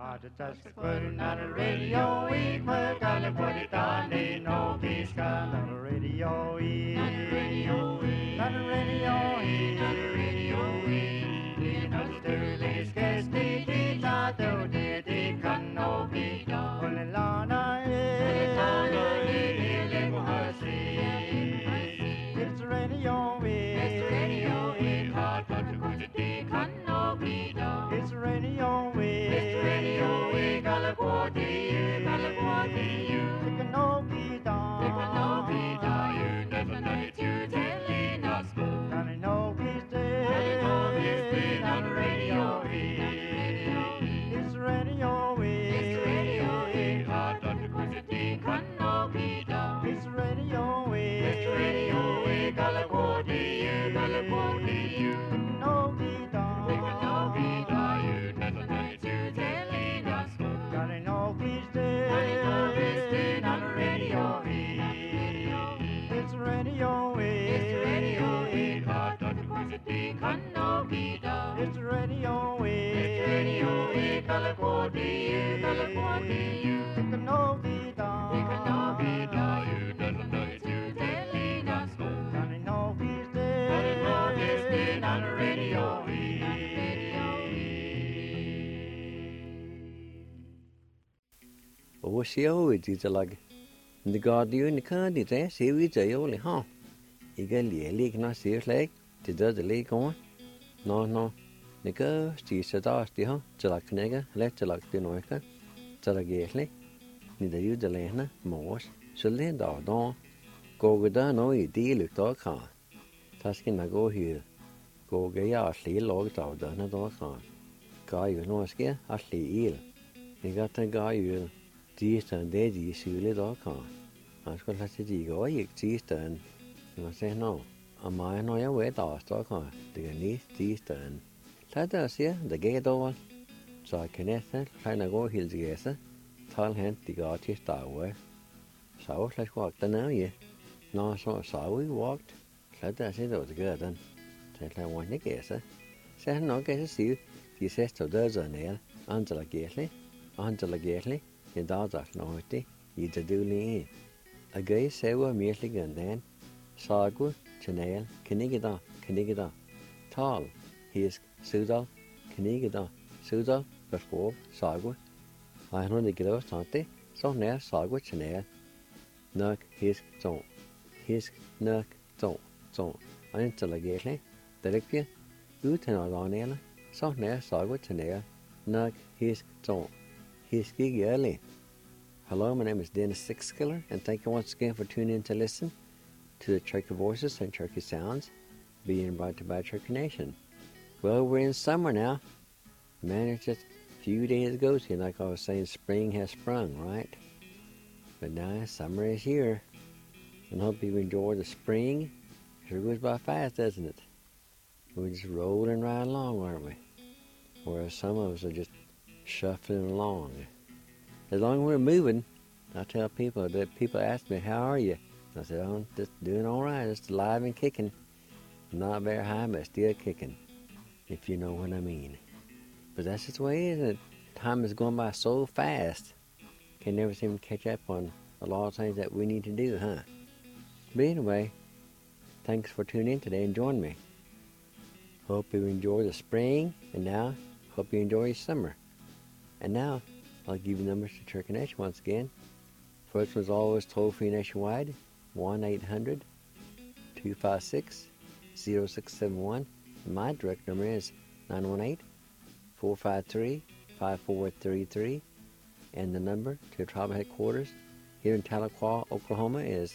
Just putting on the radio, we gotta put it on, ain't no peace, on the radio, on the radio, on the radio, on the radio, you know the early skates, they not do, they can no be done. Well, Lana, it's the radio, it's the radio, hard but the good they can no be done. It's the radio, it's the radio, we gotta go to you, gotta go to you. It can no be done, it can no be done. You never know it, you telling us go. Gotta know he's dead, gotta know he's dead on the radio. It's the radio, it's the radio, hard but the good they can no be done. It's the radio, it's the radio, we gotta go to you, gotta go to you. It can no be done, it can no be done. You never know it, you telling us go. Gotta know he's dead, gotta know he's dead on the radio. It's the radio, it's the radio, hard but the good they can no be done. It's the radio, it's the radio, we gotta go to you, gotta go to you. It can no be done, it can no be done. You never know it, you telling us go. Gotta know he's dead, gotta know he's dead on the radio. Ủa xíu thì chỉ là the Guardian the country thế xíu ý chạy ô lì ha ý cái lìa nó xíu lấy thì đó thì lấy con nó nè cái chỉ sẽ đó thì ha chỉ là cái này cái lấy chỉ là cái nói cái chỉ là ghét lấy nè để yêu để lấy nó mỏ sẽ lấy đó cô cái đó nói đi được đó cả ta sẽ nói cô hiểu cô cái xí lối đó nó đó cả cái yêu nó cái xí yêu nè cái yêu chỉ cần để gì xử lý đó cả, có là chỉ có việc chỉ cần mà sẽ nói, mà nói về đó cả, thì cái này chỉ cần, thế đó sẽ để cái đó, cho cái này sẽ phải là có hiểu gì hết, thằng hắn thì có chỉ tao vậy, sáu là có cái nào vậy, nó sáu walked, thế đó sẽ được cái đó, thế là quan nhất cái sẽ nói cái gì thì sẽ cho đỡ giờ này, anh chỉ là ghét lấy. In dat nooit, ieder doel a gay sewa meerlijk en dan, sagu, chanel, kenigida, tal, his sudal, kenigida, sudal, verkoop, sagu, I know the gillow tante, so near sagu chanel, nuk his nuk zon, unintelligently, directly, uten alanela, so near sagu chanel, nuk his zon. Hello, my name is Dennis Sixskiller, and thank you once again for tuning in to listen to the Cherokee Voices and Cherokee Sounds being brought to you by Cherokee Nation. Well, we're in summer now. Man, it's just a few days ago, so like I was saying, spring has sprung, right? But now summer is here, and I hope you enjoy the spring. Sure goes by fast, doesn't it? We're just rolling right along, aren't we? Whereas some of us are just shuffling along. As long as we're moving, I tell people that people ask me, how are you? I said, I'm just doing all right, just alive and kicking. Not very high, but still kicking, if you know what I mean. But that's just the way it is. Time is going by so fast. Can never seem to catch up on a lot of things that we need to do, huh? But anyway, thanks for tuning in today and joining me. Hope you enjoy the spring, and now hope you enjoy your summer. And now, I'll give you numbers to Cherokee Nation once again. First was always toll-free nationwide, 1-800-256-0671. My direct number is 918-453-5433. And the number to tribal headquarters here in Tahlequah, Oklahoma is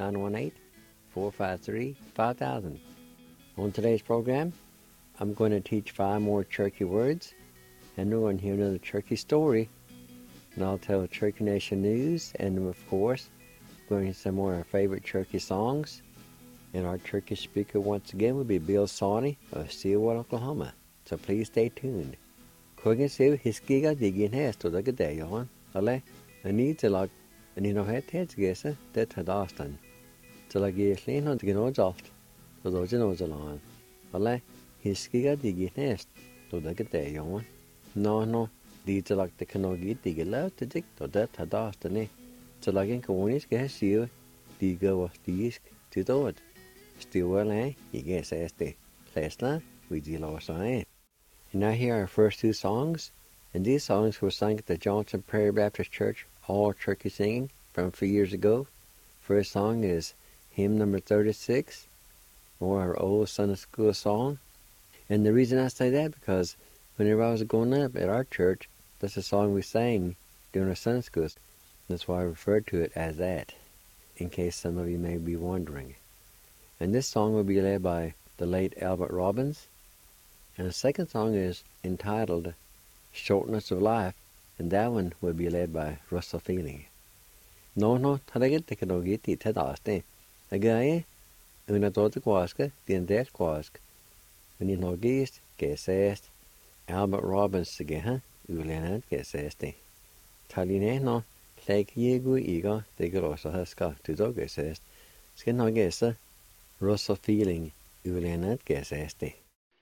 918-453-5000. On today's program, I'm going to teach 5 more Cherokee words. And we're going to hear another Cherokee story, and I'll tell Cherokee Nation news, and of course, going to hear some more of our favorite Cherokee songs. And our Cherokee speaker once again will be Bill Sawney of Stillwater, Oklahoma. So please stay tuned. Kogan siv hiskiga digin hesto da gedeyon, ale ani tilak ani no het gesa det hadastan. Tilak yeslin on gino jolt, so do jino ale hiskiga digin hesto da gedeyon. No, Di talag the kanogi tigala tidik to that hadastane. Talagin konis gasio, diga was disk to do it. Still well, you guess as the last night we deal our sign. And now here are our first two songs, and these songs were sung at the Johnson Prairie Baptist Church, all turkey singing from a few years ago. First song is hymn number 36, or our old Sunday school song. And the reason I say that, because whenever I was growing up at our church, that's the song we sang during our Sunday school. That's why I referred to it as that, in case some of you may be wondering. And this song will be led by the late Albert Robbins. And the second song is entitled Shortness of Life, and that one will be led by Russell Feeling. No, taraget te kanogiti te daste. Agaye, una tota quaska, din det quask. When you know geest, gesest, Albert Robbins sige, ulenat gesesti. Taline no, leg yegu ego, de grossa haska, to do gesest. Skin no gesa, Russell Feeling, ulenat gesesti.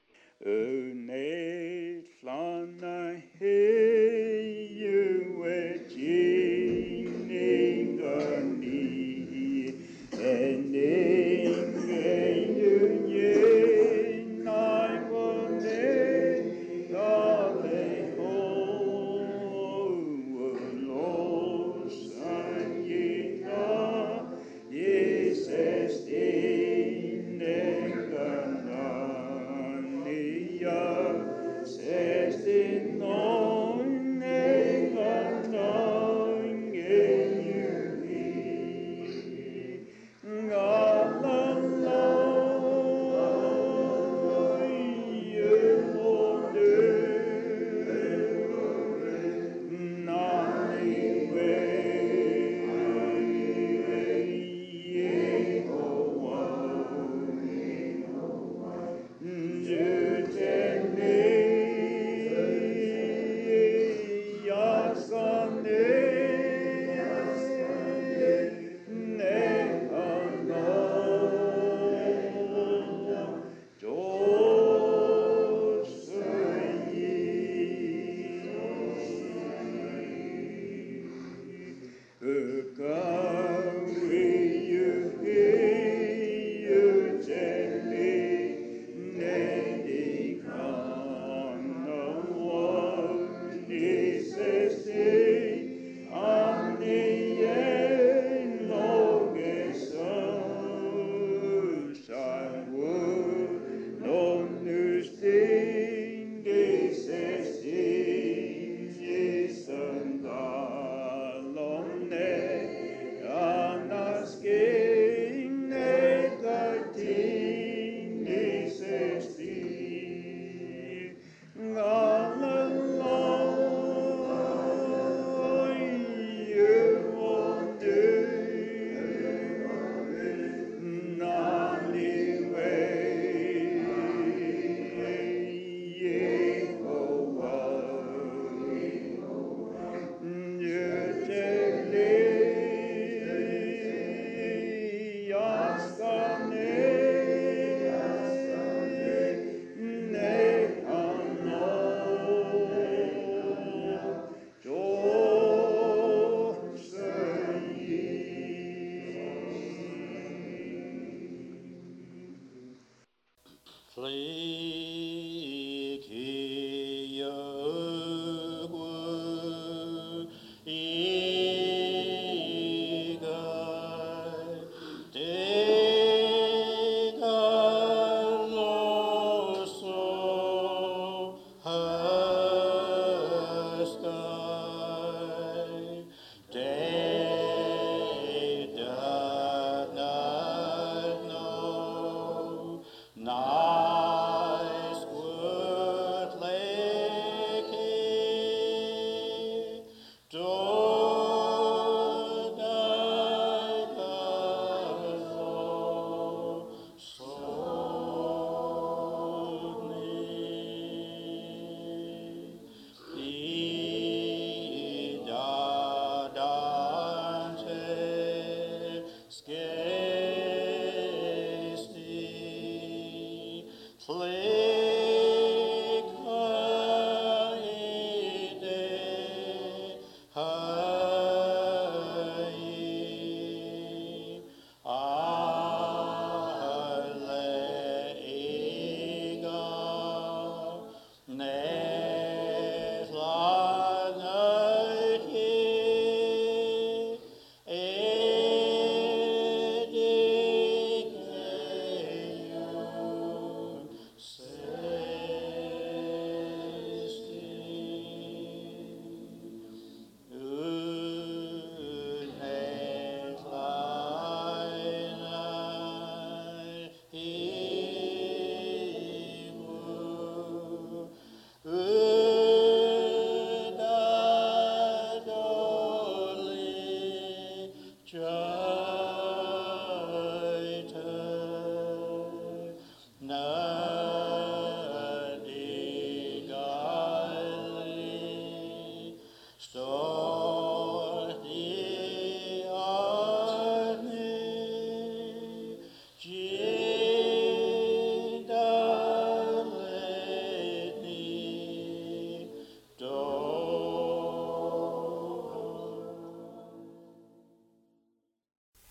Unet flanna hei you et jining garni and you ye nai wone gale ho lo san ye na yes estin negana. Sestin non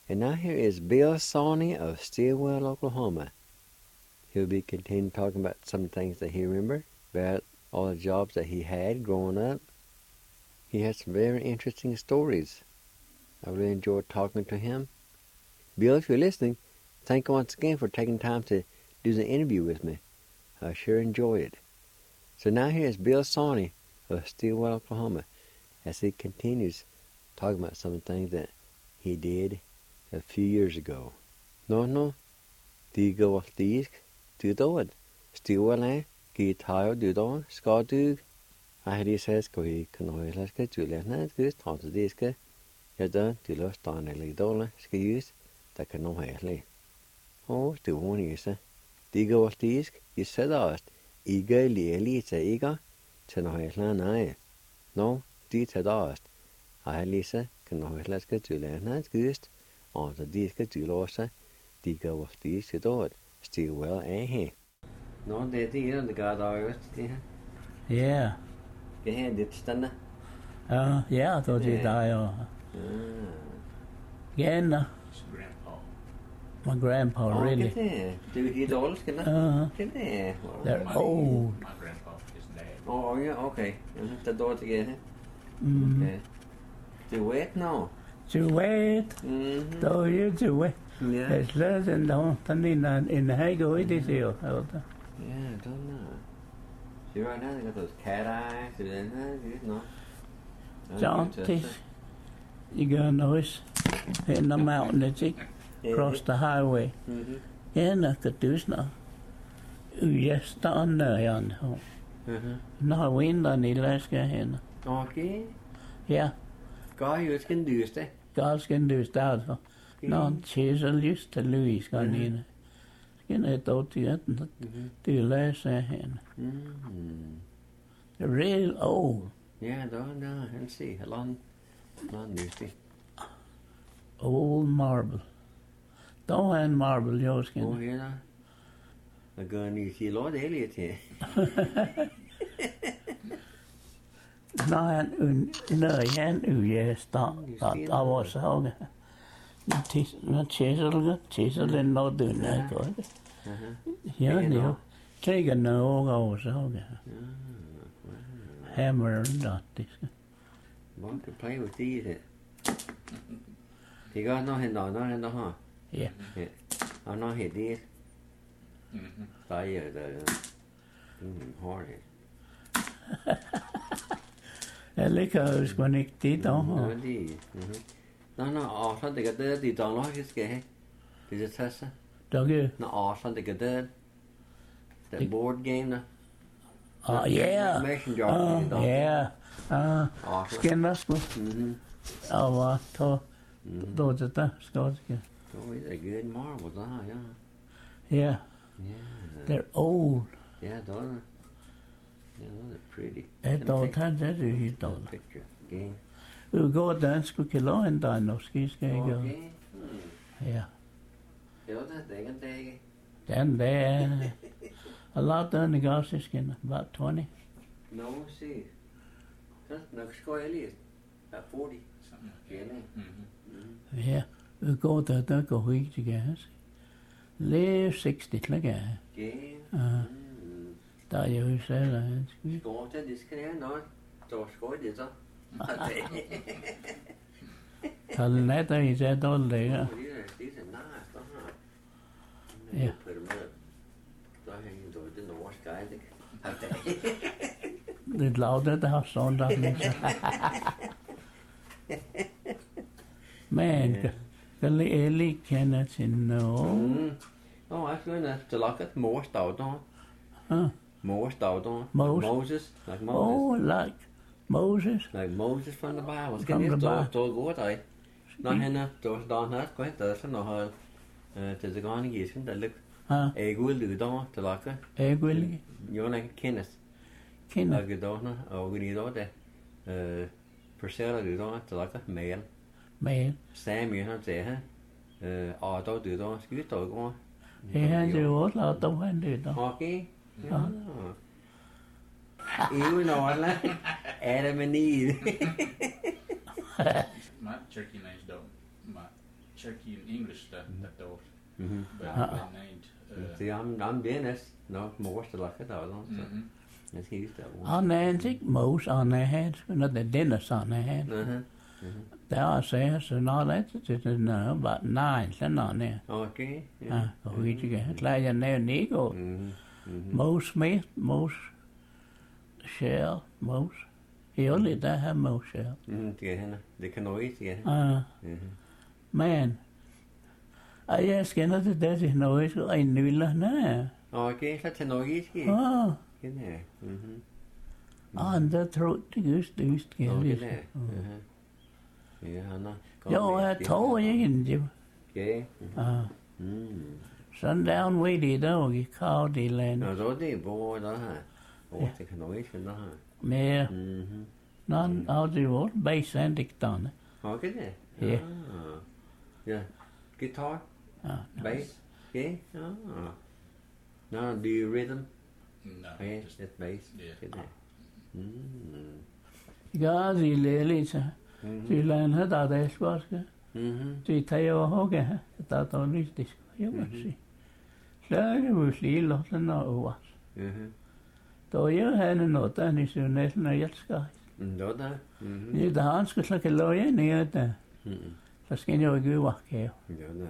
And now here is Bill Sawney of Stillwell, Oklahoma. He'll be continuing talking about some things that he remembered, about all the jobs that he had growing up. He had some very interesting stories. I really enjoyed talking to him. Bill, if you're listening, thank you once again for taking time to do the interview with me. I sure enjoyed it. So now here's Bill Sawney of Stillwell, Oklahoma, as he continues talking about some of the things that he did a few years ago. No, Digo Disk, Dudod, Stillwell, Guitar, Dudon, Scotdug. I had says, go he can always let's get to Lena, good, taught the disc. You're done, do lost on a little, excuse, that can no hairly. Oh, do one use it. Digo Disk, you said us, eager, Lisa, eager, to no hairland, no, did said us. I Lisa can always let's get to Lena, good, on the disc to Losa, Digo Disk, to do it, Stillwell, eh? No, they did the god hours, Yeah. Get dit stanna. Yeah, I thought you die. Again, my grandpa, really. Do he dolls, can They're old. My grandpa, his dad. Oh, yeah, okay. The door together. Mm. Okay. Do wait now. To wait. So you to wait. Yeah. It's less than in the high go it is here. Yeah, I don't know. See, right now they got those cat eyes. No. John, you got a noise in the mountain, it's across the highway. Yeah, no, could do now. Yes, down there, no wind on the last guy here. Okay. Yeah, God, you can do this. God's can do that. No, chisel used to Louis gone in. You know, thought you had to last here. They're real old. Yeah, no, and see, a long news. Old marble. Don't have marble, yours Oh, can. yeah. I'm going to see Lord Elliot here. No, yes, that I was home. Chisel and not doing that good. Yeah, no. Take a no, I was home. Hammer and that. One could play with these. You got nothing, huh? Yeah. I'm not hit these. Tired, hard. Elikos when it did on. No, awesome. They got the don't like this guy. Is it Tessa? Dog you? No, awesome. They got that board game. Yeah. Yeah. Awesome. Skin that's good. Oh, those are the Scots. Oh, these are good marbles, yeah. Yeah. Yeah. They're old. Yeah, those are. Yeah, those are pretty. Ett år tänkte du hit då. Picture game. Du går den skulle killa en dag och ska jag gå. Okay. Ja. Ja, det är en dag. Den där. A lot done the gossip skin, about 20. No, see. No, ska jag lite. 40. Ja. Du går där går hit till gas. Live 60 lägga. Game. Där jag ju säger. Ska till det ska jag nå. Då ska det så. Tal nätta i det då det. Det är nice då. Ja. Då hänger då det norska det. Det låter det har sånt där liksom. Men kan Eli känna till no. Oh, I feel that to look at more stout on. More stout on. Moses, like Moses. Oh, like Moses. Like Moses from the Bible. From the Bible. Då går det. Når han er då han går inte så når han til det gående gisken der lig. Jeg vil då til lokke. Jeg vil. Jo nej Kenneth. Kenneth. Og då og vi då det. Persera du då til lokke mail. Mail. Samuel han siger og då du då skal då gå. Jeg har jo også lavet dem han det då. Okay. Ja. Ew, no, Adam and Eve. My turkey names don't. Cherokee in English that thought. Mhm. But been named. See, I'm Dennis. No, most of like it though. That's he used that one. On Nancy, most on their heads, not the Dennis on their head. There are sayers and all that, it's about 9 sitting on there. Okay. We get like a Nigo. Most Smith, most Shell, most. He only that have most Shell. Det kan nå ikke, ja. Man. Jeg skinner til det til noget, så en nyller, nej. Okay, så til noget ikke. Ja. Andre tror det just det, kan jeg sige. Ja, han er. Jo, jeg tror ikke, det. Ja. Sundown Weedy, der i Cardi Land. Nå, så det hvor der her. Det kan nå ikke, der her. Mere. Nån, af det var base andikterne. Okay, det. Ja. Ja. Guitar? Ja. Bass? Yeah? No, do you rhythm? No, Yeah, just that's bass. yeah. Gazi lelita. Silan hada da esbaska. Ti tayo hoga. Ta to listis. Jo si. Slage musli sen over. To jo han nota ni sunet na yelska. Nå da. Ni da han skal slakke loje ni da. Så skal jeg jo gå her. Ja da.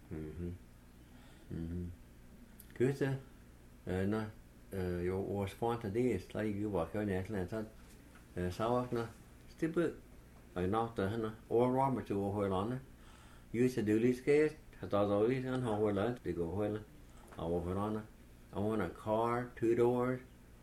Good så. Nå, jo vores fond det er slet ikke var køn i Atlant så. Savakna. Stibbe. Og nok der han over rammer til over lande. Use det lige skal. Har der dårligt han har holdt det går holde. Over lande. I want a car, 2 doors,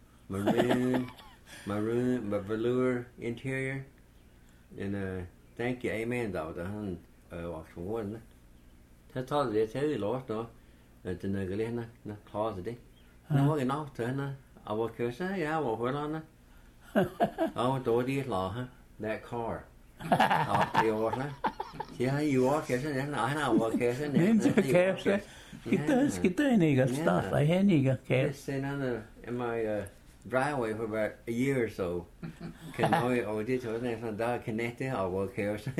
maroon, velour interior, and thank you, amen. Da han var fra gården. Så tager det til det lort da, at den gælder na klarer det. Nu var det nok til han. Jeg var køse, jeg var holdet. Jeg var dårlig klar, that car. Og det var så. Ja, I var køse, han var køse. Men så køse. Skidt ikke at starte, han ikke køse. Send on my driveway for about a year or so. Kan jeg og det så sådan der connecte og var køse.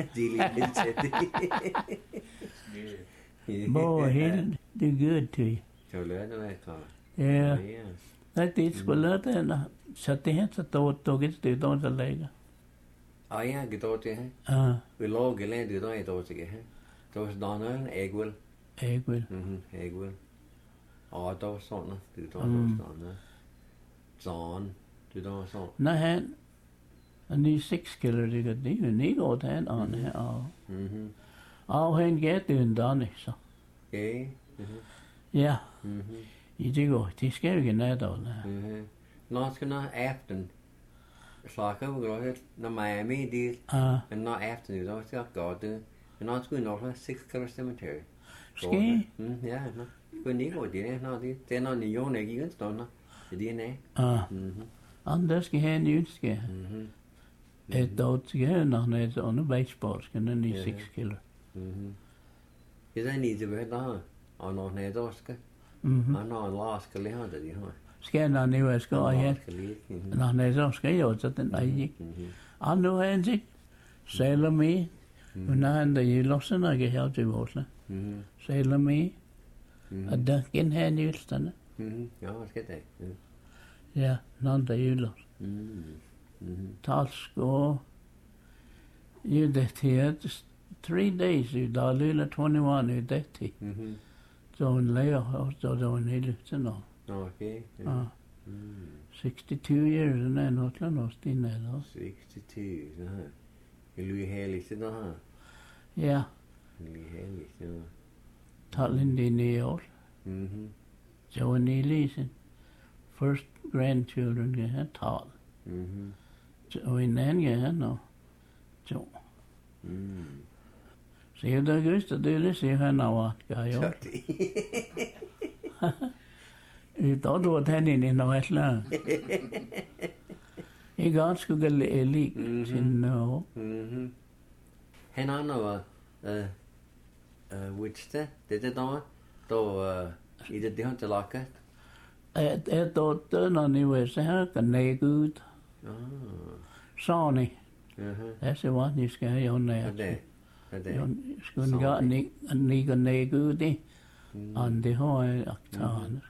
Boy, he do good to you. Så lærte jeg klar. Yeah. That did spille den. Så det her så tog det dog så lægger. Ja, gedort det her. Vi lå gelend det der i dog til her. Der var sådan ægwell. Ægwell. Ægwell. Og der var sådan, det der var sådan. Det der var sådan. Nej, han er 6 kilo, det er ikke godt, han er her. Og han gav det en dag, så. Ja. Ja. I det går, det skal jo ikke nat over. Nå, skal nå aften. Slakker vi godt, når Miami det, men når aften, så skal jeg gå det. Men nå skulle nok 6 kilo cemetery. Skal? Ja, nå. Skulle ikke gå det, nå det. Det er når Nion ikke i ønsker, det er det. Andre skal have en ønske. Et dag skal have, når han er under baseball, skal han i 6 kilo. Det er ikke det, der og når han er der skal. Og når han lader skal lige have det, de har. Skal han nu skal jeg. Når han er der skal jeg så den der ikke. Og nu har han sig. Salome. Når han der i lossen og jeg har til vores. Salome. Og der kan han i ølsterne. Ja, skal det. Ja, når der i los. Talsko. You that here 3 days you da lilla 21 you that. Så en lærer så der en hel sådan noget. Okay. 62 years and then not lost in there. 62, så her. Det lyder herligt, det der her. Ja. Det lyder herligt, ja. Tallen din i år. Så en lisen. First grandchildren get a tall. Så en anden get no. Så. Se der gøst det se han over gør jo. Det då at han ind i noget land. Jeg godt skulle lige til no. Han har noget which det der i det har til lakke. At då når ni var så her kan nej ud. Sonny. Det er hvad ni skal have jo nær. Skulle gå niga negudi on the high octan.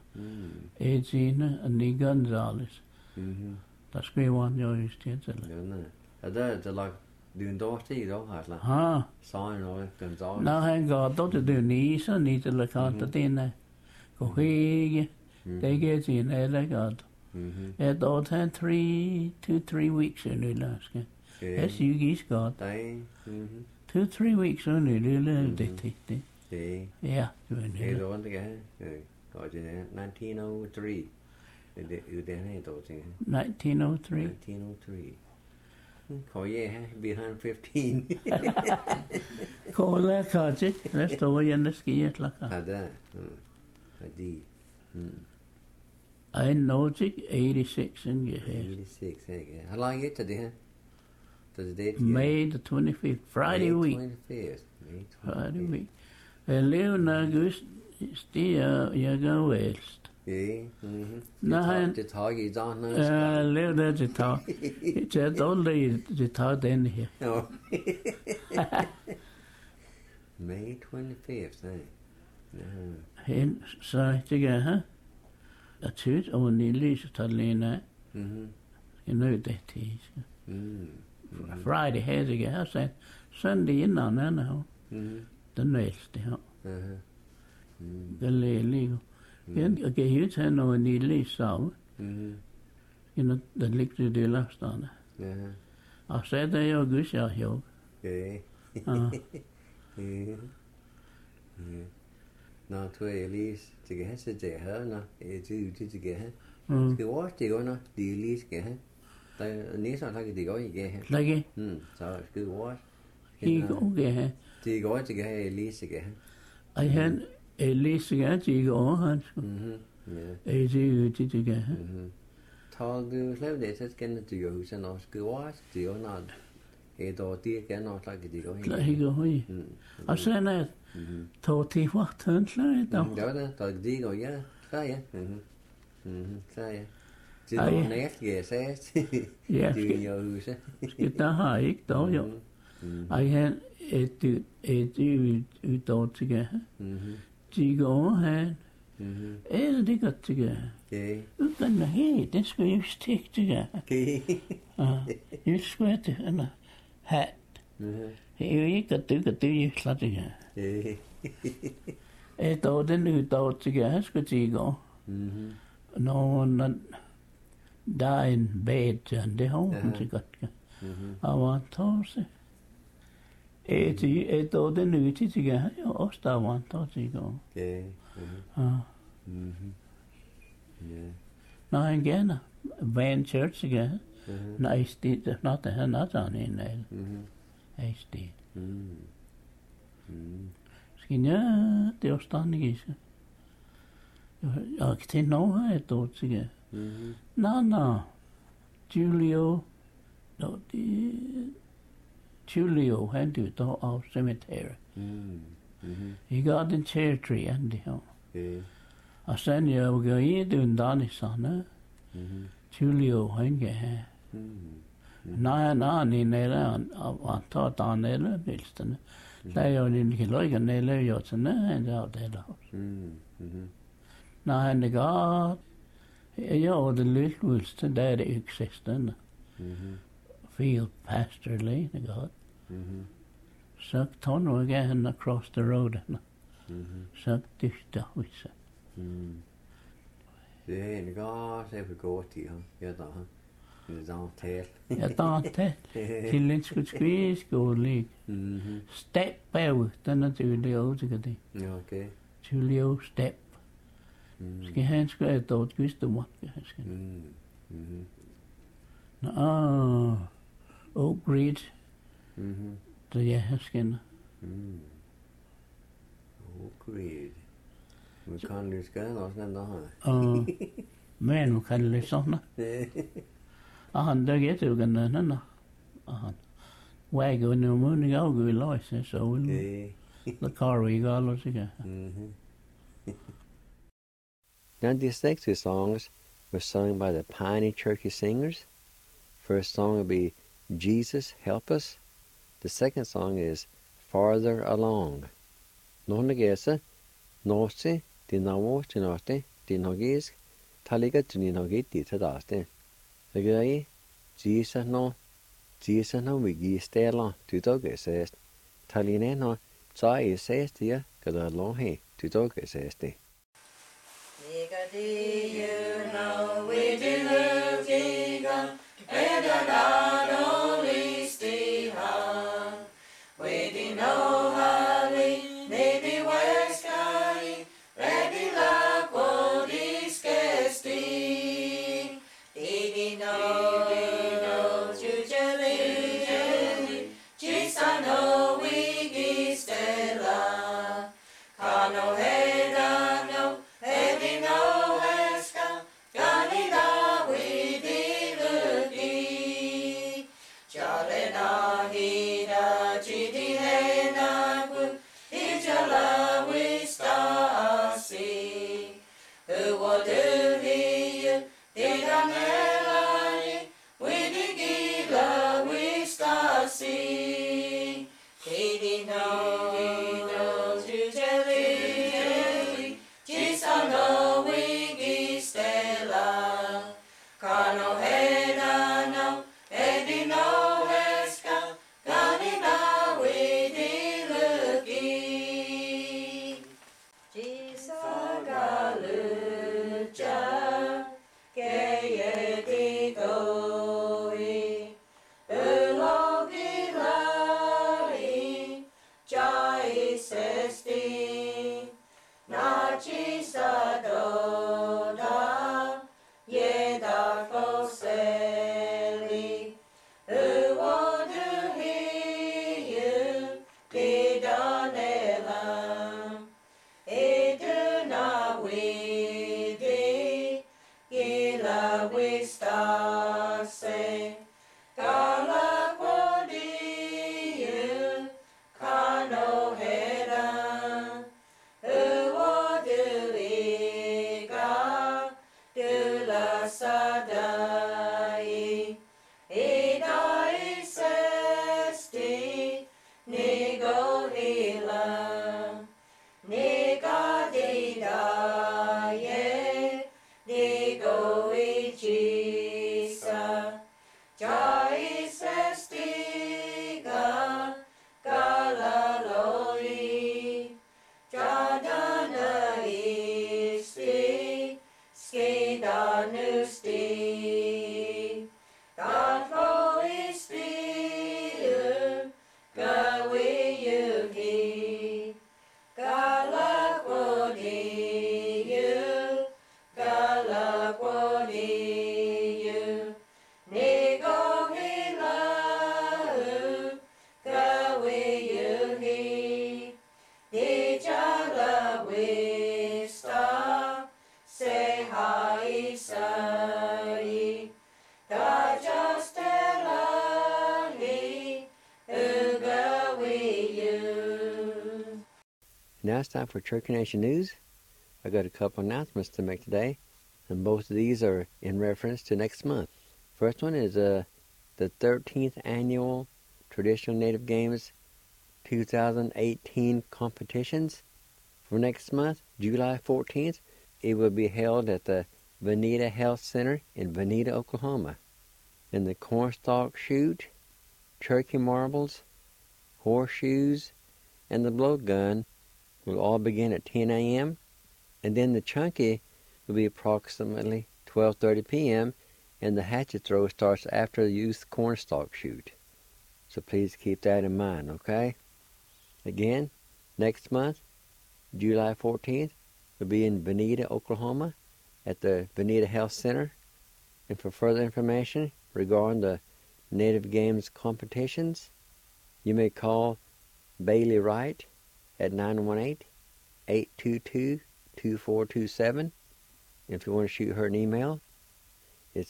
Edina Ni Gonzales. That's me one you used to tell. Det lag dyn dårtig då här. Ha. Sign och Gonzales. Now han got to do ni så ni till la kanta dina. Go hege. They get in there got. It all had 2-3 weeks in the last. Yes, you guys got. 2-3 weeks only the little dictate. Yeah, doing it. Det var det. Går det 1903. Det är det då ting. 1903. 1903. Call yeah, behind 15. Call that catch. Let's go in the ski at like that. That. I I know it 86 in your head. 86. How long it today? Does the date? May the 25th, Friday week. 25th. Friday week. Leon August, still you go west. Yeah. Nej. Det tager I dag Lev der til tag. Det er dårligt, det tager den her. No. May 25th, Hen, så det gør han. Jeg tøt over en lille, så tager den af. Jeg nød det til. Friday her, det gør han, så Sunday innan han har. Den nødste her. Det læger lige. Jeg kan helt tage noget lille sove. Den ligger det lasterne. Og så er det jo Guds jeg jo. Nå, tror jeg lige, det kan have sig det her, når det skal have. Det var det går, når det lige skal have. Der er næsten så kan det gå ikke have. Lægge. Så skal det være. Ikke okay have. Det går ikke have lige skal have. Og han lige skal have det over han. Det kan have. Tal du slet det så skal det jo huske når skal være det jo når då det kan nok lage det går ikke. Ikke høj. Og så er tog til vagten så da. Ja, det går ja. Så ja. Så ja. Det er nært jeg sagde. Ja. Det er jo huske. Skal der har ikke dog jo. Og han et udår til det. Det går han. Det godt til det. Okay. Utan hey, det skal jo stikke til det. Okay. Jeg skal det en hat. Det er jo ikke at det er slet ikke. Då den udår til det skal det gå. Når der er en bed det har hun til godt. Og var tåse. Då den ud til det jo også der var tåse gå. Okay. Nå, han gerne van church again. Nice did not the not on in there. Nice did. Skin ja, det er standig. Jeg kan nå her dog til. No. Julio han do dog of cemetery. He got in cherry tree and the og sen jeg går i den danisane. Julio han kan. Nej, ni nede og tager der nede bilstene. Der er jo en kiløjger nede jo til nede der der. Nej, det går. Jeg det lidt udst der er det eksistende. Field pastorly det går. Så tager nu igen across the road. Så det der visse. Det er en godt så godt til ham. Ja da. Det er tæt. Ja da tæt. Til en skulle lige. Step bagud, den er tydelig ud til det. Ja, okay. Tydelig step. Skal han skal dog kviste mig. Skal. Oak Ridge. Det jeg skal. Oak Ridge. Men kan du skal også den der. Men nu kan det sådan. Han der gætter jo den der. Han wago no morning I'll go license so the car we got lots again. Now these next two songs were sung by the Piney Cherokee Singers. First song will be Jesus Help Us. The second song is farther along. No nagesa, nosi, dinamo, chinoste, dinogis, taliga tuninogi titadaste. Again, Jesus no wigi stela, tutogesest, taline no, sa isestia, kada lohe, tutogesesti. You know we do love Giga, and not only stay high. We do know how we maybe west sky, ready like what is casting. Did know, usually, just I know we get stella. Kano head I know. Now it's time for Cherokee Nation News. I got a couple announcements to make today, and both of these are in reference to next month. First one is the 13th Annual Traditional Native Games 2018 competitions. For next month, July 14th, it will be held at the Veneta Health Center in Veneta, Oklahoma. And the cornstalk shoot, turkey marbles, horseshoes, and the blowgun will all begin at 10 a.m. And then the chunky will be approximately 12:30 p.m. and the hatchet throw starts after the youth cornstalk shoot. So please keep that in mind, okay? Again, next month, July 14th, will be in Veneta, Oklahoma at the Veneta Health Center. And for further information regarding the Native Games competitions, you may call Bailey Wright at 918-822-2427. If you want to shoot her an email, it's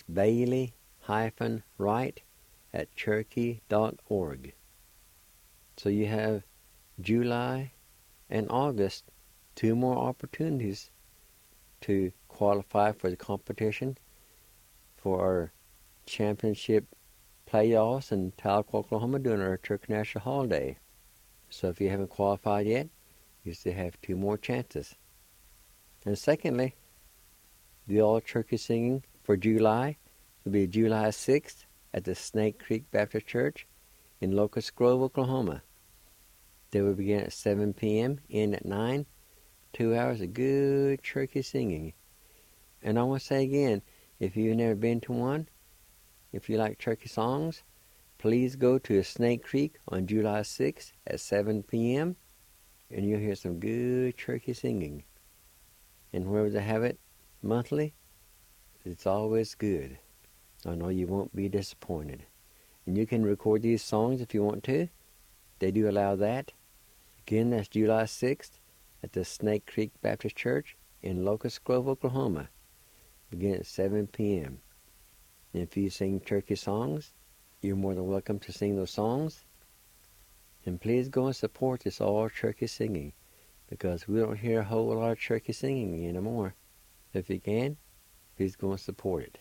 bailey-wright@cherokee.org. So you have July and August, 2 more opportunities to qualify for the competition for our championship playoffs in Tahlequah, Oklahoma during our Cherokee National Holiday. So if you haven't qualified yet, you still have 2 more chances. And secondly, the all turkey singing for July will be July 6th at the Snake Creek Baptist Church in Locust Grove, Oklahoma. They will begin at 7 p.m., end at 9, 2 hours of good turkey singing. And I want to say again, if you've never been to one, if you like turkey songs, please go to Snake Creek on July 6th at 7 p.m. and you'll hear some good turkey singing. And wherever they have it monthly, it's always good. I know you won't be disappointed. And you can record these songs if you want to. They do allow that. Again, that's July 6th at the Snake Creek Baptist Church in Locust Grove, Oklahoma. Begin at 7 p.m. And if you sing turkey songs, you're more than welcome to sing those songs. And please go and support this all turkey singing, because we don't hear a whole lot of turkey singing anymore. If you can, please go and support it.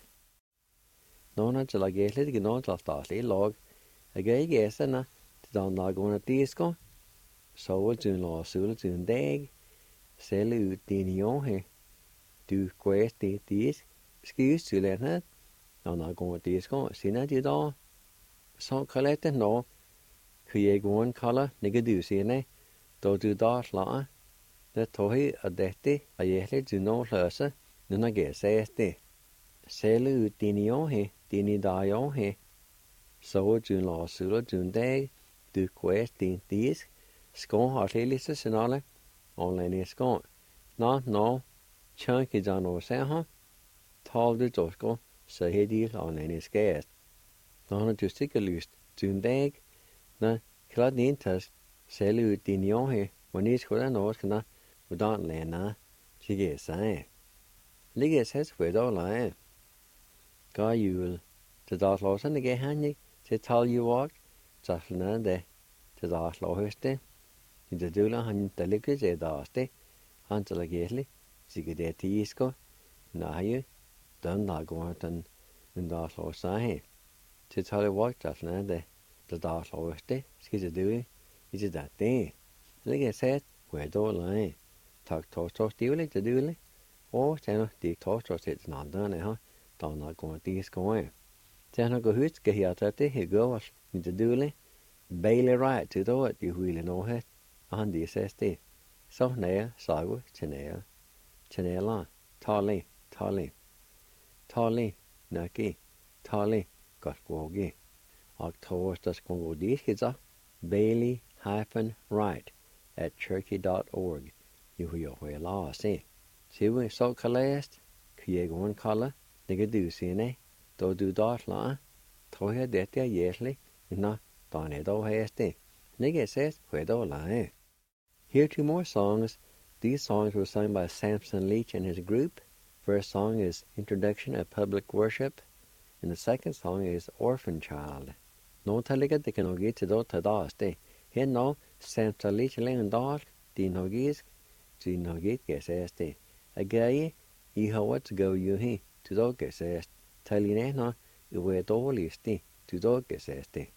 Nona til lag egentligen ikke noen til statlig lag. Jeg er ikke esene til den lagående disko. Så vil du la sule til en dag. Selv ut din johe. Du kvest dit disk. Skrives til landet. Den lagående disko. Sina de da. Så kallet nå. Kunne jeg gå en kalle. Ikke du sine. Da du da slår. Det tog jeg at dette er egentlig du nå løse. Når jeg sier det. Selv ut din johe. Dini dayo he. Så du la sula dun dag. Du kvest din disk. Skån har til liste signale. Online i skån. Nå. Chunky John over seg ha. Tal du dosko. Så he deal online i skæst. Nå har du sikkert lyst. Dun dag. Nå klart din task. Selv ut din jo he. When is koda nå skana. Udan lena. Sige sag. Ligge sæs for et år leje. Ga jul. Til daglåsen ikke hannig. Til taljuvåg. Taflene det. Til daglåhøste. I det døla han der ligger til daste. Han til agelig. Sikkert det tisko. Nej. Den dagården. Men daglåsen he. Til taljuvåg taflene det. Til daglåhøste. Skal det døle. I det det. Ligge sæt. Hvor et år leje. Tak torsdag stivlig til døle. Og tjener de torsdag til den andre her. Dana går de skoe. Tjena gå hut skal her til det her går ikke dårlig. Bailey right til da at de ville nå het. Han de ses det. Så nær sago tjenere. Tjenela tali naki tali godt gåge. Og torsdag skal gå de skal Bailey-right at turkey.org. Jo la se. Se vi så kalest. Kunne gå en kalle. Ikke du sine, da du da slår, tror jeg dette er hjertelig, men da er da hæste. Ikke ses, hvor da leie. Here are 2 more songs. These songs were sung by Samson Leach and his group. First song is Introduction of Public Worship, and the second song is Orphan Child. Nå taler det kan noe til da ste. Her nå, Samson Leach lenger da, din nogisk, din nogit gæs ste. Again, I har what to go you he. To dog says, Talinena, you were dårligste, to dog says det.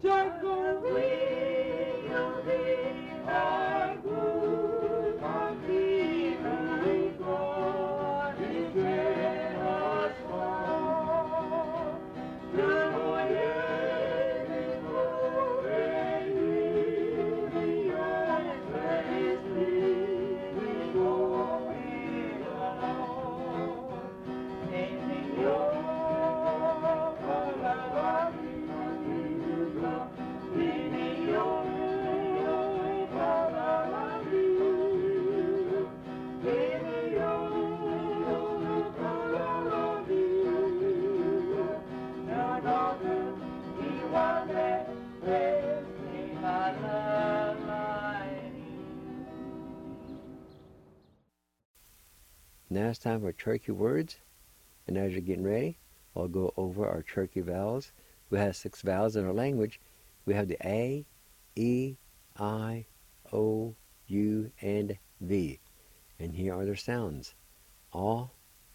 Now it's time for Cherokee words, and as you're getting ready, I'll go over our Cherokee vowels. We have 6 vowels in our language. We have the A, E, I, O, U, and V. And here are their sounds. A,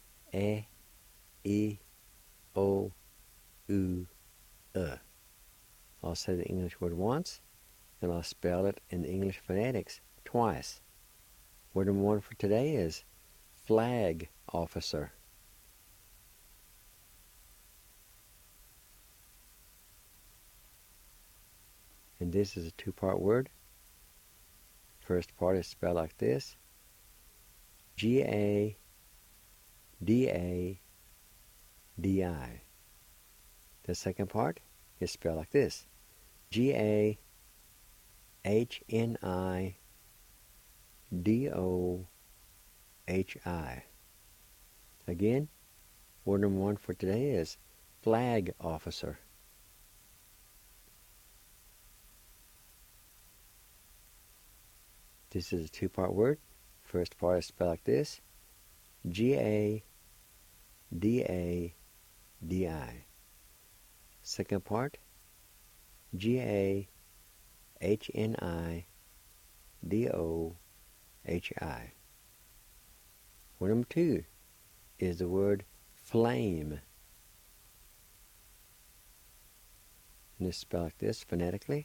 E, O, U, I'll say the English word once, and I'll spell it in the English phonetics twice. Word number 1 for today is flag officer. And this is a 2-part word. First part is spelled like this: G-A-D-A-D-I. The second part is spelled like this: G-A-H-N-I-D-O-H-I. Again, word number 1 for today is flag officer. This is a 2-part word. First part is spelled like this: G-A-D-A-D-I. Second part, G-A-H-N-I-D-O-H-I. Word number 2 is the word flame. And it's spelled like this phonetically: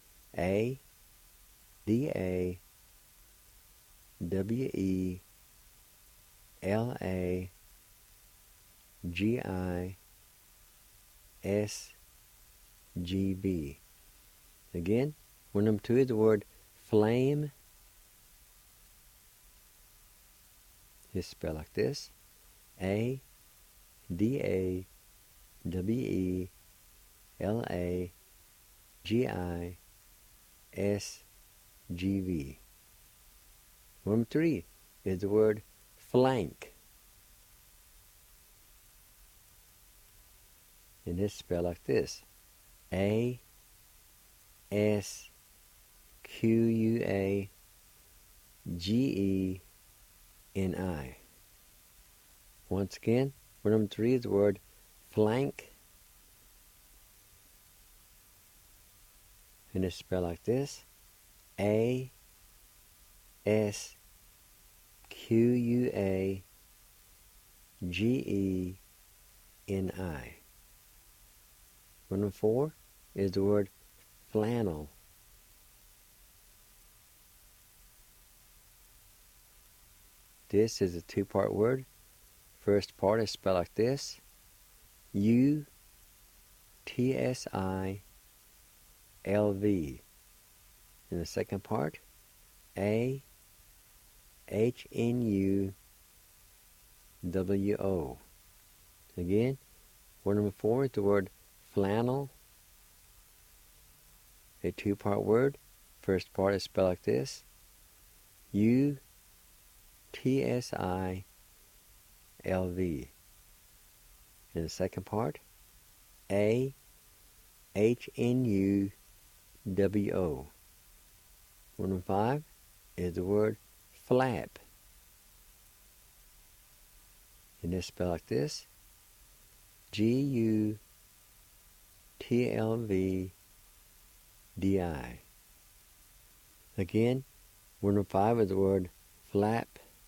A-D-A-W-E-L-A-G-I-S-G-B. Again, word number 2 is the word flame. It's spelled like this: A-D-A-W-E-L-A-G-I-S-G-V. Number 3 is the word flank. And it's spelled like this: A-S-Q-U-A-G-E-N-I. Once again, word number 3 is the word flank. And it's spelled like this: A-S-Q-U-A-G-E-N-I. Word number 4 is the word flannel. This is a 2-part word. First part is spelled like this: U-T-S-I-L-V. And the second part, A-H-N-U-W-O. Again, word number 4 is the word flannel. A 2-part word. First part is spelled like this: U-T-S-I-L-V. And the second part, A-H-N-U-W-O. Word number 5 is the word flap. And it's spelled like this: G-U-T-L-V-D-I. Again, word number 5 is the word flap.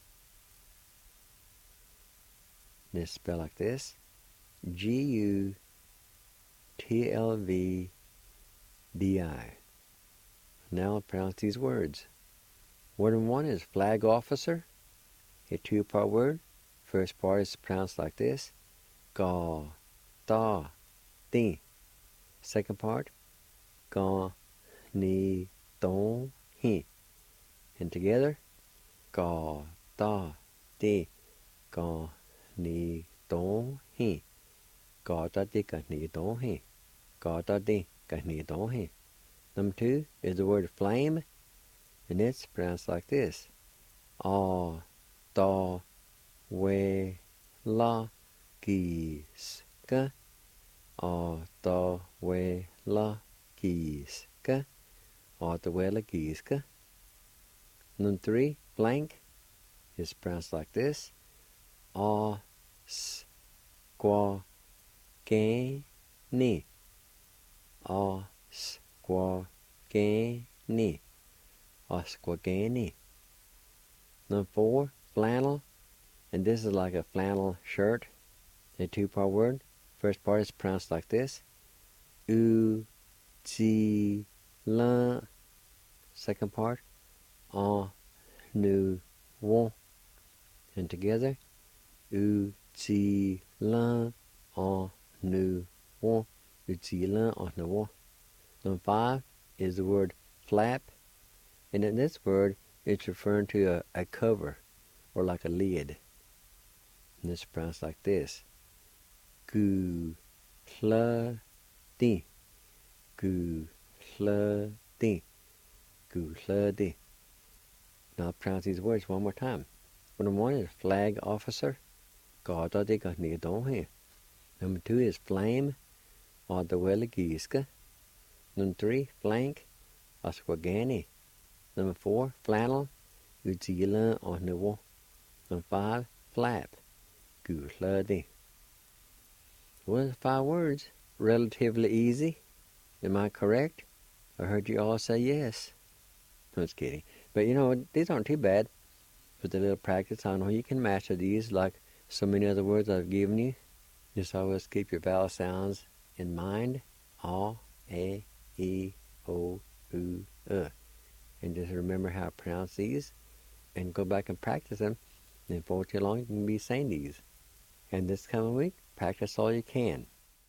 And it's spelled like this: G-U-T-L-V-D-I. D-I. Now I'll pronounce these words. Word number one is flag officer, a two-part word. First part is pronounced like this, ga, da, di. Second part, ga, ni, don, hi. And together, ga, da, di, ga, ni, don, hi. Ga, da, di, ga, ni, don, hi. Ga, da, di, ga, ni, don, hi. Number two is the word flame, and it's pronounced like this, a, da, we, la, gis, ka. A, da, we, la, gis, ka. A, da, we, la, gis, ka. Number three, blank, is pronounced like this, a, s, qua, ge, ni. A, s, qua, ge, ni. Osquagani. Number four, flannel, and this is like a flannel shirt, a two-part word. First part is pronounced like this, u, ji, la. Second part, a, nu, won. And together, u, ji, la, a, nu, won. U, ji, la, a, nu, won. Number five is the word flap. And in this word, it's referring to a cover, or like a lid. And it's pronounced like this, gu, hla, di, gu, hla, di, gu, hla, di. Now I'll pronounce these words one more time. Number one is flag officer, ga, da, di, ga, ni, don, hi. Number two is flame, a, da, we, la, gis, ka. Number three, flank, osquagani. Number four, flannel, u, ji, la, a, nu, won. Number five, flap, gu, hla, di. Well, 5 words, relatively easy. Am I correct? I heard you all say yes. I'm just kidding. But you know, these aren't too bad. With a little practice, I know you can master these like so many other words I've given you. Just always keep your vowel sounds in mind. A, E, O, U, and just remember how to pronounce these and go back and practice them. And before too long, you can be saying these. And this coming week, practice all you can.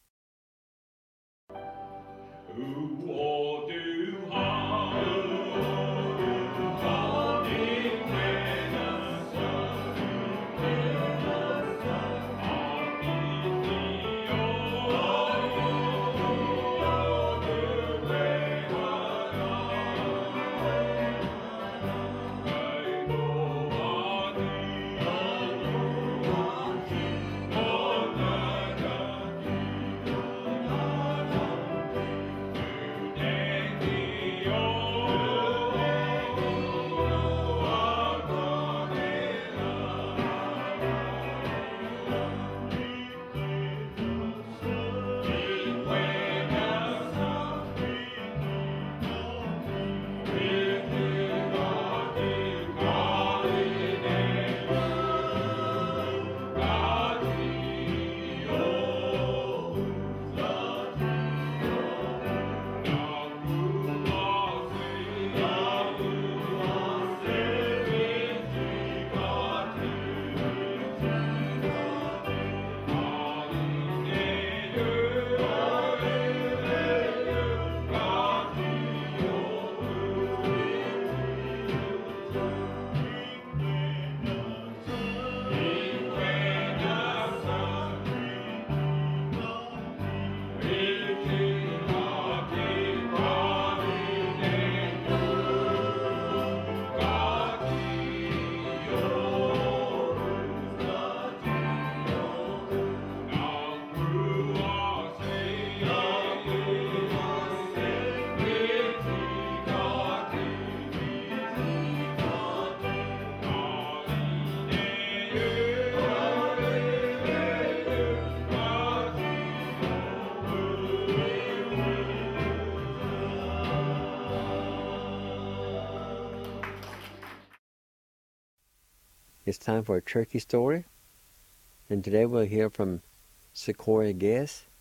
It's time for a turkey story, and today we'll hear from Sequoia Guess,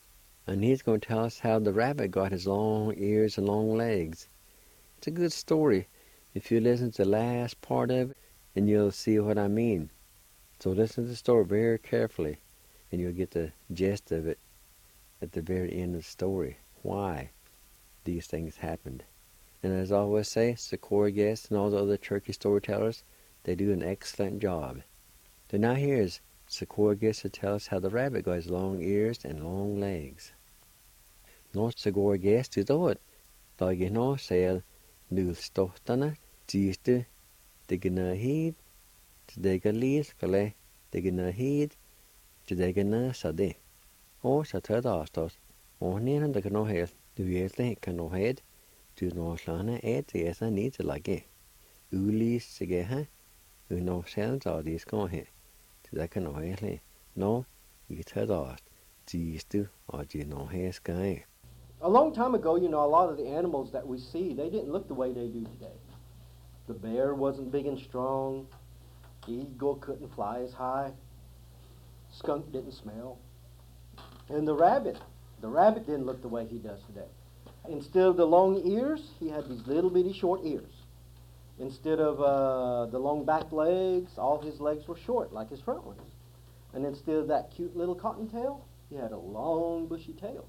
And he's going to tell us how the rabbit got his long ears and long legs. It's a good story. If you listen to the last part of it, and you'll see what I mean. So listen to the story very carefully, and you'll get the gist of it at the very end of the story, why these things happened. And as I always say, Sequoia Guest and all the other turkey storytellers, they do an excellent job. So now here's Sequoia Guest to tell us how the rabbit got his long ears and long legs. Nå Sequoia Guest is it. Dag nå sel nulstoftana tiste digna hid tdega lis kale digna hid tdega sade. O sa astos. O nian the no head du yesle kano head du no slana esa needs like ulis sigeha no sounds are these go here. Tdega no head no you ast tiste or no hair sky. A long time ago, a lot of the animals that we see, they didn't look the way they do today. The bear wasn't big and strong. The eagle couldn't fly as high. Skunk didn't smell. And the rabbit didn't look the way he does today. Instead of the long ears, he had these little bitty short ears. Instead of the long back legs, all his legs were short, like his front ones. And instead of that cute little cottontail, he had a long bushy tail.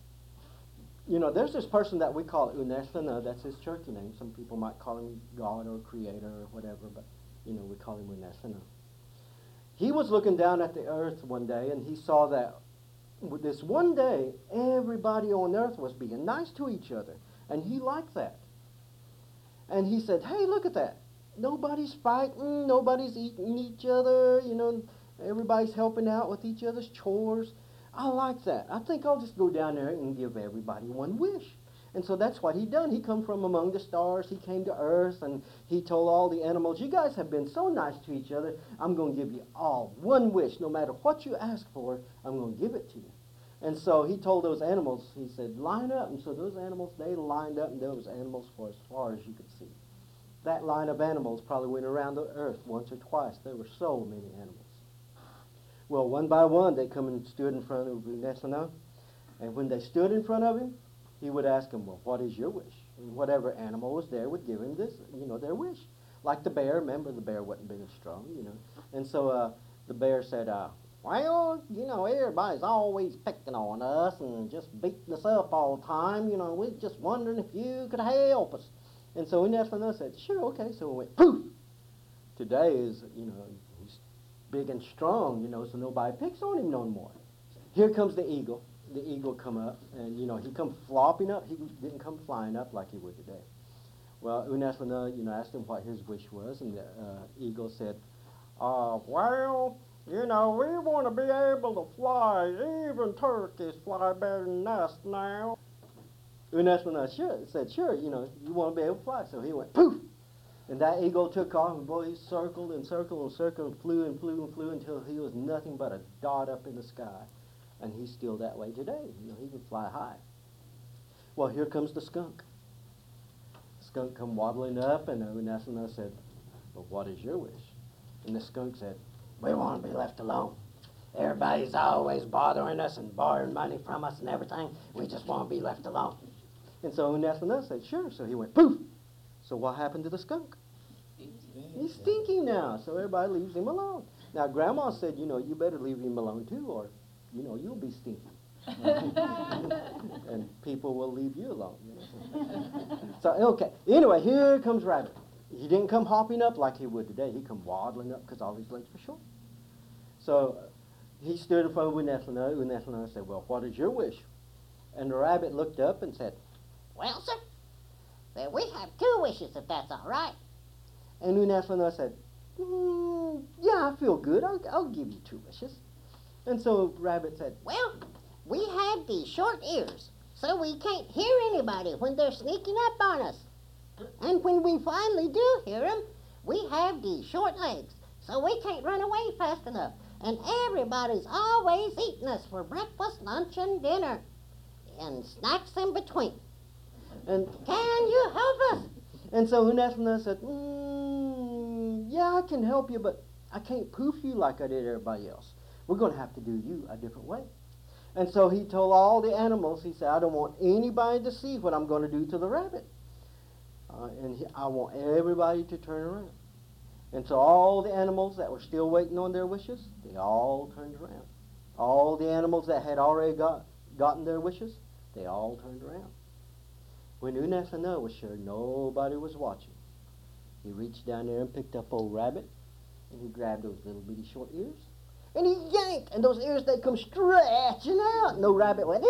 There's this person that we call Uneslana, that's his Cherokee name. Some people might call him God or Creator or whatever, but, we call him Uneslana. He was looking down at the earth one day, and he saw that this one day, everybody on earth was being nice to each other, and he liked that. And he said, hey, look at that. Nobody's fighting, nobody's eating each other, everybody's helping out with each other's chores. I like that. I think I'll just go down there and give everybody one wish. And so that's what he done. He come from among the stars. He came to earth, and he told all the animals, you guys have been so nice to each other, I'm going to give you all one wish. No matter what you ask for, I'm going to give it to you. And so he told those animals, he said, line up. And so those animals, they lined up, and there was animals for as far as you could see. That line of animals probably went around the earth once or twice. There were so many animals. Well, one by one, they come and stood in front of Uneslana. And when they stood in front of him, he would ask them, well, what is your wish? And whatever animal was there would give him this, their wish. Like the bear. Remember, the bear wasn't big and strong, And so the bear said, well, everybody's always picking on us and just beating us up all the time. We're just wondering if you could help us. And so Uneslana said, sure, okay. So it went, poof! Today is, he's big and strong, so nobody picks on him no more. Here comes the eagle. The eagle come up, and, he come flopping up. He didn't come flying up like he would today. Well, Uneslana, asked him what his wish was, and the eagle said, well, we want to be able to fly. Even turkeys fly better than us now. Uneslana said, sure, you want to be able to fly. So he went, poof! And that eagle took off, and boy, he circled and circled and circled and flew and flew and flew until he was nothing but a dot up in the sky. And he's still that way today. He can fly high. Well, here comes the skunk. The skunk come waddling up, and Uneslana said, well, what is your wish? And the skunk said, we want to be left alone. Everybody's always bothering us and borrowing money from us and everything. We just want to be left alone. And so Uneslana said, sure. So he went, poof! So what happened to the skunk? He's stinky now, so everybody leaves him alone. Now, Grandma said, you better leave him alone too, or, you'll be stinky. And people will leave you alone. So, okay. Anyway, here comes Rabbit. He didn't come hopping up like he would today. He come waddling up because all his legs were short. So he stood in front of Uneslana. Uneslana said, well, what is your wish? And the rabbit looked up and said, well, sir, we have 2 wishes, if that's all right. And Uneslana said, yeah, I feel good. I'll give you 2 wishes. And so Rabbit said, well, we have these short ears, so we can't hear anybody when they're sneaking up on us. And when we finally do hear them, we have these short legs, so we can't run away fast enough. And everybody's always eating us for breakfast, lunch, and dinner, and snacks in between. And can you help us? And so Uneslana said, yeah, I can help you, but I can't poof you like I did everybody else. We're going to have to do you a different way. And so he told all the animals, he said, I don't want anybody to see what I'm going to do to the rabbit. I want everybody to turn around. And so all the animals that were still waiting on their wishes, they all turned around. All the animals that had already gotten their wishes, they all turned around. When Unethanah was sure nobody was watching, he reached down there and picked up old Rabbit, and he grabbed those little bitty short ears, and he yanked, and those ears, they come stretching out, and the rabbit went,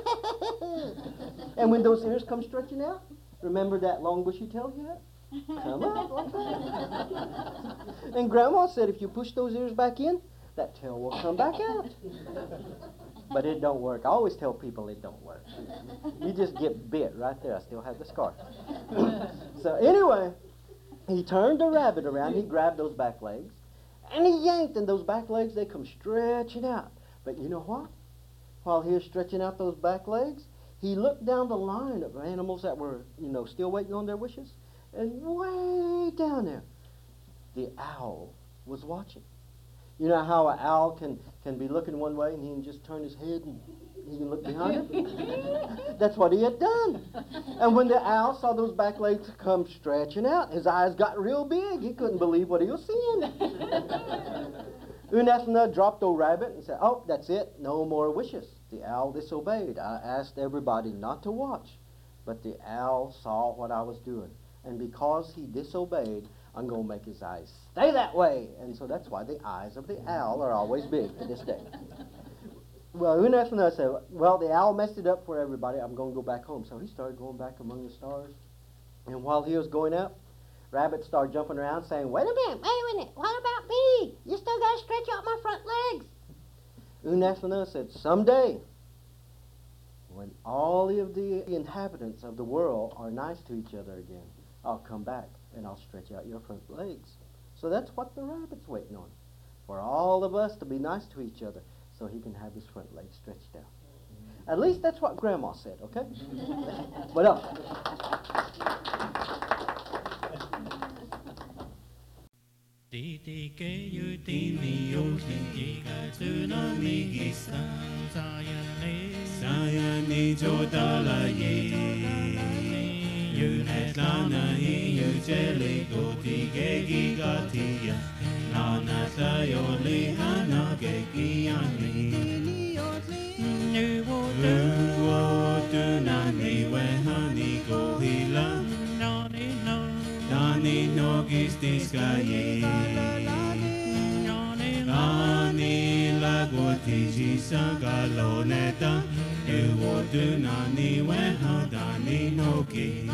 and when those ears come stretching out, remember that long bushy tail you had? Come out like that. And Grandma said if you push those ears back in, that tail will come back out. But it don't work. I always tell people it don't work. You just get bit right there. I still have the scar. So anyway, he turned the rabbit around. He grabbed those back legs, and he yanked, and those back legs, they come stretching out. But you know what? While he was stretching out those back legs, he looked down the line of animals that were, still waiting on their wishes, and way down there, the owl was watching. You know how an owl can be looking one way and he can just turn his head and he can look behind him? That's what he had done. And when the owl saw those back legs come stretching out, his eyes got real big. He couldn't believe what he was seeing. Unethanah dropped old Rabbit and said, oh, that's it, no more wishes. The owl disobeyed. I asked everybody not to watch, but the owl saw what I was doing. And because he disobeyed, I'm going to make his eyes stay that way. And so that's why the eyes of the owl are always big to this day. Well, Unethanah said, well, the owl messed it up for everybody. I'm going to go back home. So he started going back among the stars. And while he was going up, Rabbit started jumping around saying, wait a minute, what about me? You still got to stretch out my front legs. Unethanah said, someday, when all of the inhabitants of the world are nice to each other again, I'll come back and I'll stretch out your front legs. So that's what the rabbit's waiting on, for all of us to be nice to each other so he can have his front legs stretched out. At least that's what Grandma said, okay? What else? You net lana you jelly go tigegi gatia lana sayo li hana geki ani you wo do nani we honey go hila nani no gis diskaye nani la go tiji sagaloneta you wo do nani we hadani no ki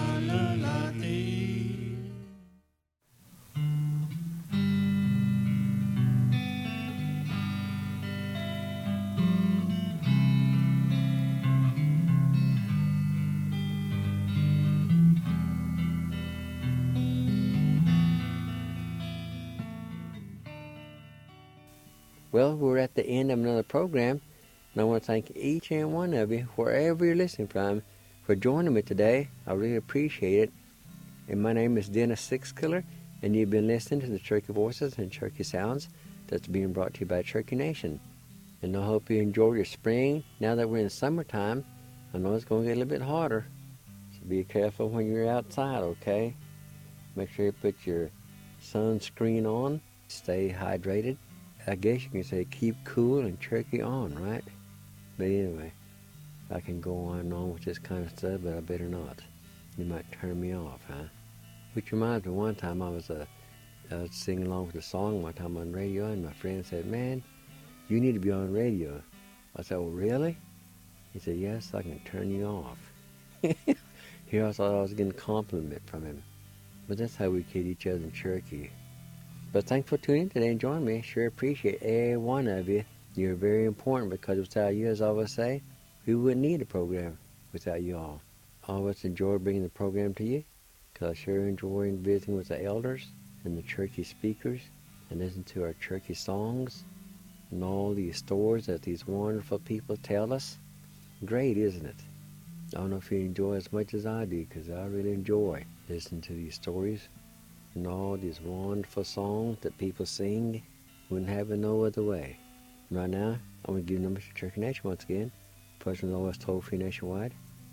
Well, we're at the end of another program, and I want to thank each and one of you, wherever you're listening from, for joining me today. I really appreciate it. And my name is Dennis Sixkiller, and you've been listening to the Cherokee Voices and Cherokee Sounds that's being brought to you by Cherokee Nation. And I hope you enjoy your spring. Now that we're in summertime, I know it's going to get a little bit hotter, so be careful when you're outside, okay? Make sure you put your sunscreen on, stay hydrated. I guess you can say keep cool and Cherokee on, right? But anyway, I can go on and on with this kind of stuff, but I better not. You might turn me off, huh? Which reminds me, one time I was singing along with a song one time on radio, and my friend said, man, you need to be on radio. I said, well, really? He said, yes, I can turn you off. Here I thought I was getting a compliment from him. But that's how we kid each other in Cherokee. But thanks for tuning in today and joining me. Sure appreciate every one of you. You're very important, because without you, as I always say, we wouldn't need a program without you all. I always enjoy bringing the program to you, because I sure enjoy visiting with the elders and the Cherokee speakers and listening to our Cherokee songs and all these stories that these wonderful people tell us. Great, isn't it? I don't know if you enjoy as much as I do, because I really enjoy listening to these stories and all these wonderful songs that people sing. Wouldn't have it no other way. Right now, I'm going to give numbers to Cherokee Nation once again. President Lowest toll free nationwide,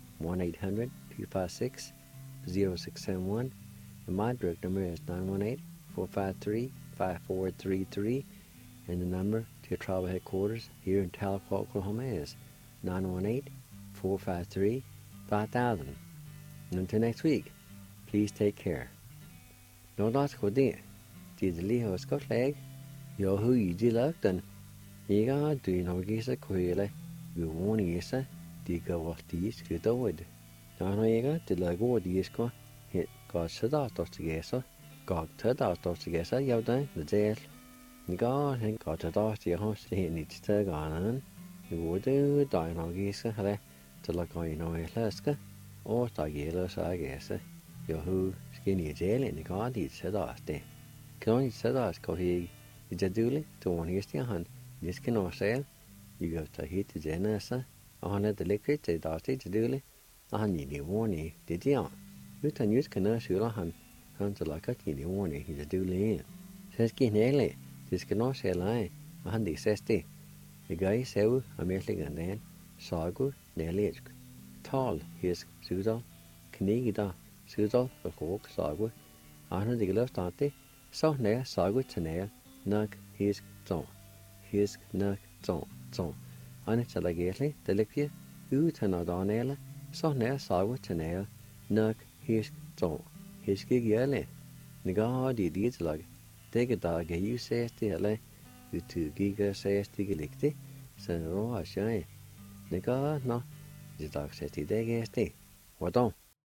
1-800-256-0671. And my direct number is 918-453-5433. And the number to your tribal headquarters here in Tahlequah, Oklahoma is 918-453-5000. And until next week, please take care. No loss for dear. Did the Leo Scott leg? Yo who you did luck then. You got do no geese a quail. You won't guess a digger was these good wood. Now you got the leg or the isco. Hit got shut out of the guesser. Got turned out of the guesser. You done the jail. God and got a dog to your house to hit needs to go on. You would do die no geese a to look on you know a laska. Or the yellow so I guess. Yo who skinny jail in the god eats said off there. Can only said off go he is a duly to one year's hand. This can all sell. You go to hit the genasa. On the liquid the dotty to duly. I need you warning did you? You can use can shoot a hand. Hunter like a teeny warning he's a duly in. Says Kinelli. This can all sell I. A handy says the guy sew a merling and then sagu nearly tall his Sudal, Knigida, Sudal, a hawk, sagu, Anna the left auntie, so near sagu to nail, nug his zone, his nug zone. On it alligately, the liquid, you turn out on nail, so near sagu to nail, nug his zone, his gig yelly. The god he did like, take a dog, you say still, you two giga say stigilicti, so raw shine. The god no. The dog said, "Did they get it? What don't?"